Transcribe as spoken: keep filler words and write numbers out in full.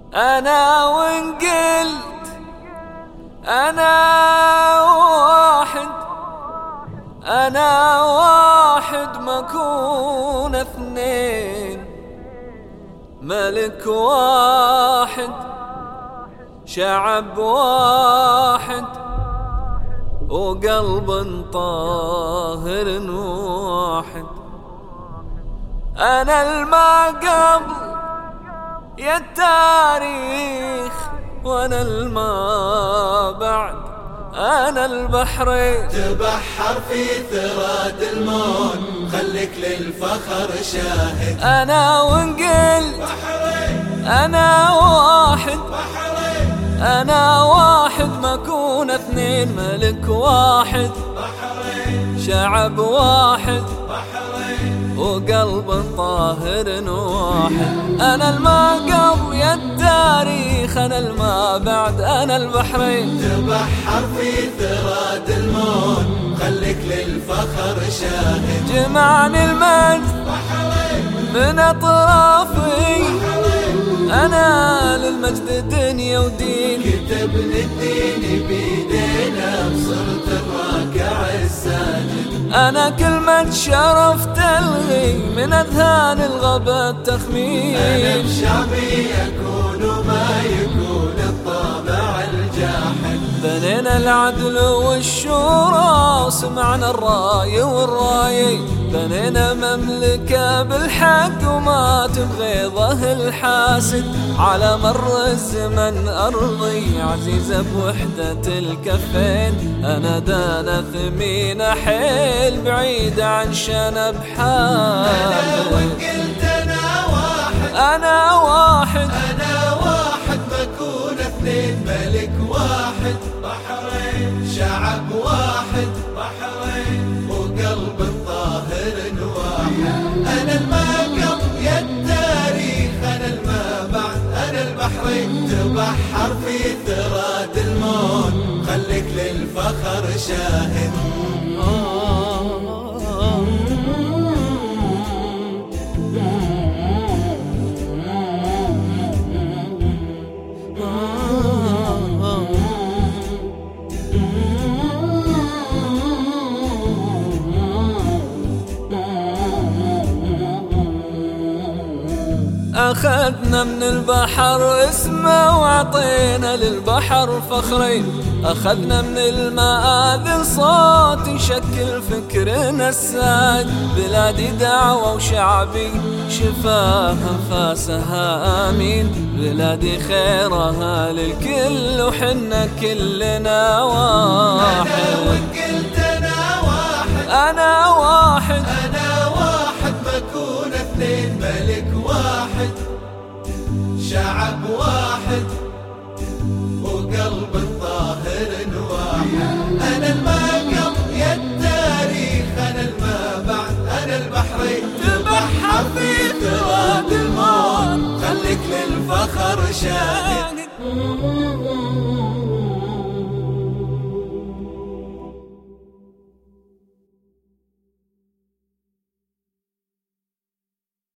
أنا وإن قلت أنا واحد، أنا واحد ما أكون اثنين، ملك واحد، شعب واحد، وقلب طاهر واحد. أنا الما قبل يا التاريخ، وأنا الما بعد، أنا البحرين. تبحر في ثراد المون، خليك للفخر شاهد. أنا وإن قلت أنا واحد، أنا واحد ما أكون اثنين، ملك واحد، شعب واحد، وقلب طاهر واحد. أنا الما قبل يا التاريخ، أنا الما بعد، أنا البحرين. تبحر في ثراد المون، خليك للفخر شاهد. جمعني المجد من أطرافي، أنا للمجد دنيا ودين. كتبنا الدين بيدينا، بصرت الراكع الساجد. أنا كلمة شرف تلغي من أذهان الغبا التخمين. أنا بشعبي يكون ما يكون الطابع الجاحد. بنينا العدل والشورى، وسمعنا الراي والراي. بنينا مملكة بالحق وما تبغيضه الحاسد. على مر الزمن أرضي عزيزة بوحدة الكفين. أنا دانا ثمينة حيل بعيدة عن شنب حال. أنا وإن قلت أنا واحد، أنا واحد، أنا واحد ما أكون اثنين، ملك واحد، بحرين، شعب واحد، بحرين، وقلب طاهر واحد. أنا الما قبل يا التاريخ، أنا الما بعد، أنا البحرين. تبحر في ثراد المون، خليك للفخر شاهد. أخذنا من البحر اسمه وعطينا للبحر فخرين. أخذنا من المآذن صوت يشكل فكرنا الساد. بلادي دعوة وشعبي شفاها انفاسها آمين. بلادي خيرها للكل وحنا كلنا واحد. أنا وإن قلت أنا واحد، أنا واحد، أنا واحد ما أكون اثنين، ملك واحد، شعب واحد، وقلب طاهر واحد. أنا الما قبل يا التاريخ، أنا الما بعد، أنا البحرين. تبحر في ثراد المون، خليك للفخر شاهد.